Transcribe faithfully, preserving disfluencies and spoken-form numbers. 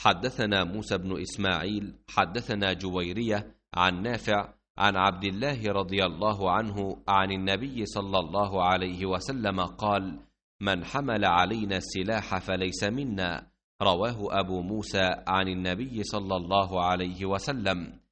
حدثنا موسى بن إسماعيل حدثنا جويرية عن نافع عن عبد الله رضي الله عنه عن النبي صلى الله عليه وسلم قال: من حمل علينا السلاح فليس منا. رواه أبو موسى عن النبي صلى الله عليه وسلم.